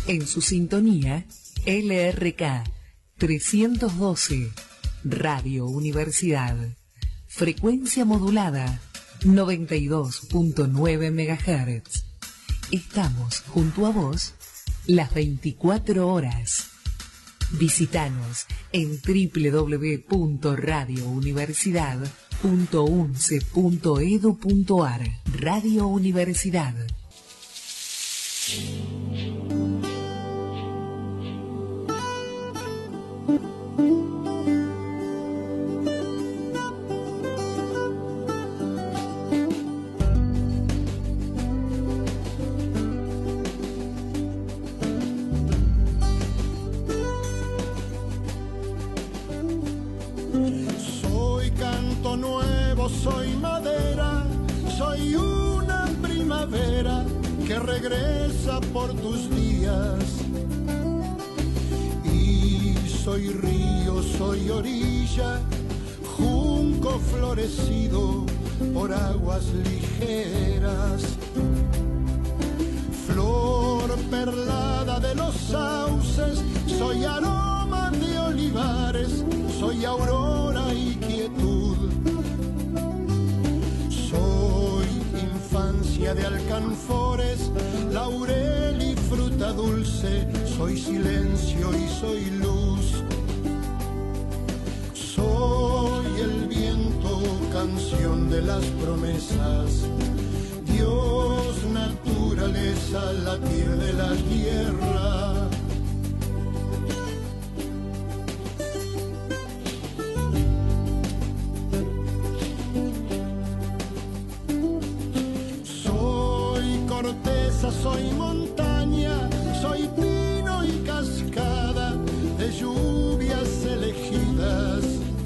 En su sintonía, LRK 312, Radio Universidad. Frecuencia modulada, 92.9 MHz. Estamos junto a vos las 24 horas. Visítanos en www.radiouniversidad.unce.edu.ar. Radio Universidad. Soy canto nuevo, soy madera, soy una primavera que regresa por tus días. Y soy río, soy orilla, junco florecido por aguas ligeras. Flor perlada de los sauces, soy aroma de olivares, soy aurora y quietud. Soy infancia de alcanfores, laurel y fruta dulce, soy silencio y soy luz. Soy el viento, canción de las promesas, Dios, naturaleza, latir de la tierra. Soy montaña, soy pino y cascada de lluvias elegidas.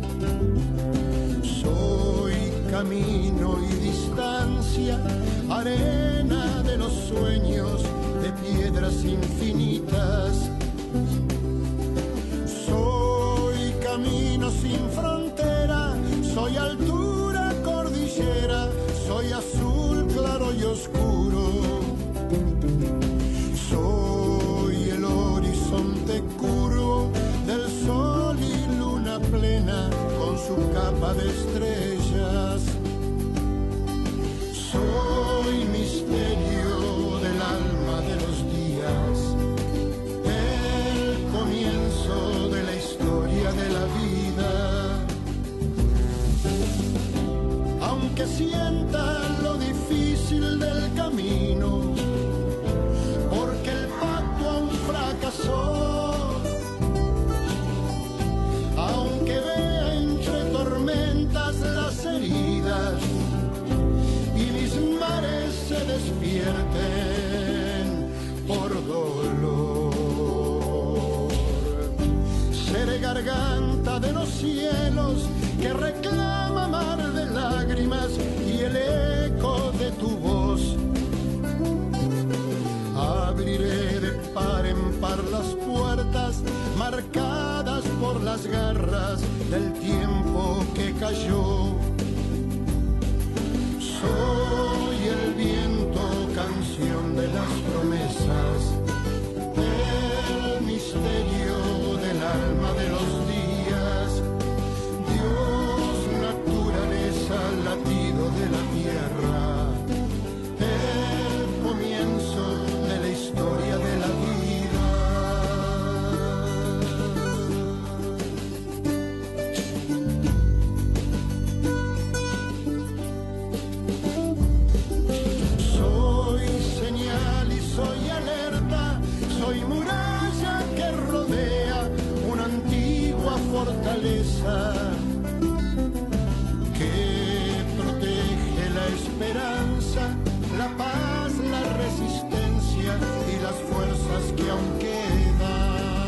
Soy camino y distancia, arena de los sueños, de piedras infinitas. Soy camino sin frontera, soy altura, cordillera, soy azul claro y oscuro. Soy el horizonte curvo del sol y luna plena con su capa de estrellas. Soy misterio del alma de los días, el comienzo de la historia de la vida. Aunque sienta lo difícil del camino, aunque vea entre tormentas las heridas y mis mares se despierten por dolor, seré garganta de los cielos que reclama mar de lágrimas y el eco de tu voz. Abriré de par en par las puertas marcadas por las garras del tiempo que cayó. Soy el viento, canción de las promesas, el misterio del alma de los días. Dios, naturaleza, latido de la tierra, el comienzo de la historia de la vida. Soy señal y soy alerta, soy muralla que rodea una antigua fortaleza que protege la esperanza, la paz, la resistencia y las fuerzas que aún quedan.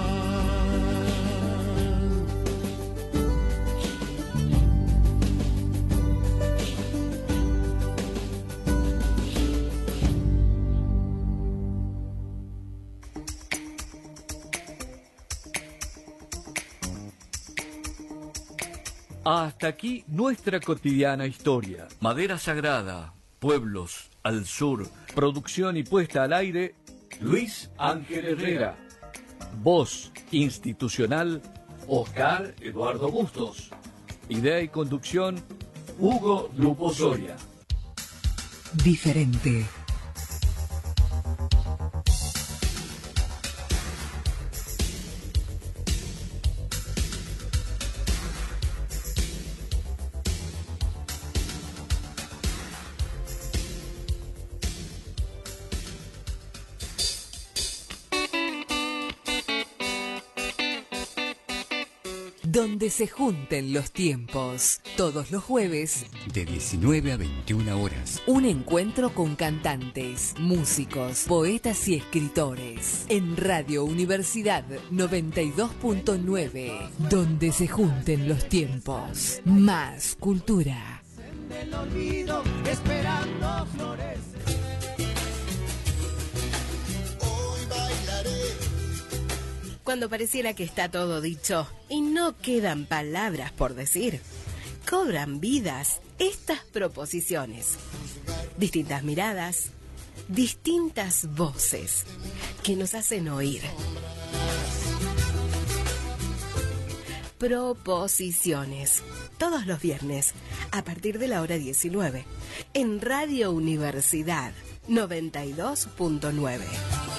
Hasta aquí nuestra cotidiana historia. Madera sagrada, pueblos al sur, producción y puesta al aire, Luis Ángel Herrera. Voz institucional, Oscar Eduardo Bustos. Idea y conducción, Hugo Lupo Soria. Diferente. Donde se junten los tiempos. Todos los jueves, de 19 a 21 horas. un encuentro con cantantes, músicos, poetas y escritores. En Radio Universidad 92.9. Donde se junten los tiempos. Más cultura. Del olvido, esperando flores. Hoy bailaré. Cuando pareciera que está todo dicho y no quedan palabras por decir, cobran vidas estas proposiciones. Distintas miradas, distintas voces que nos hacen oír. Proposiciones, todos los viernes, a partir de la hora 19, en Radio Universidad 92.9.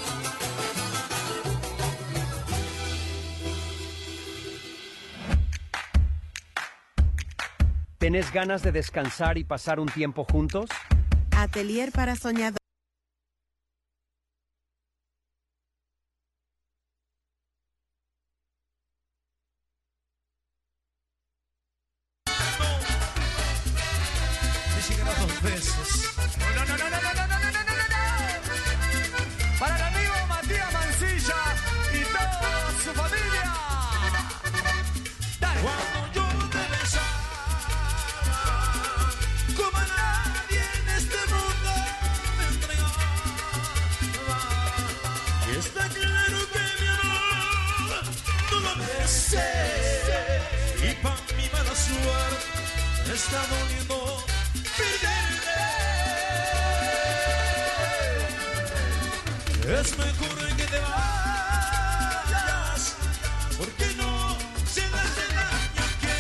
¿Tenés ganas de descansar y pasar un tiempo juntos? Atelier para soñadores. Para el amigo Matías Mancilla y toda su familia. Dale. Cuando yo te besaba, como nadie en este mundo me entregaba. Y está claro que mi amor no lo mereces. Y para mi mala suerte me está doliendo perderte. Es mejor que te vayas, porque no se le hace daño a quien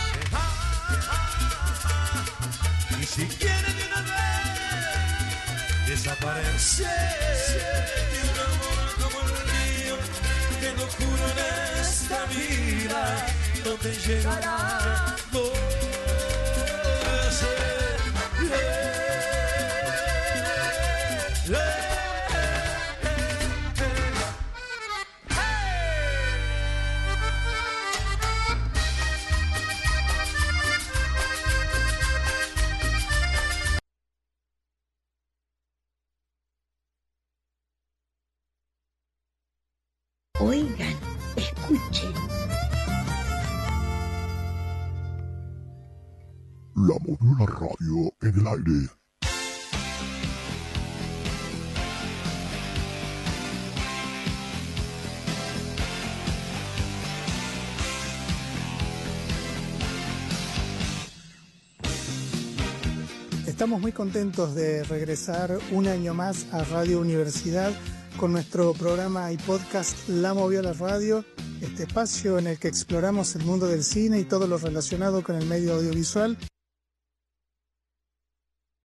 te ama. Y si quiere de una vez desaparecer, de un amor como el mío, te lo juro en esta vida, no te llegará. Oigan, escuchen. La Moviola Radio en el aire. Estamos muy contentos de regresar un año más a Radio Universidad con nuestro programa y podcast La Moviola Radio, este espacio en el que exploramos el mundo del cine y todo lo relacionado con el medio audiovisual.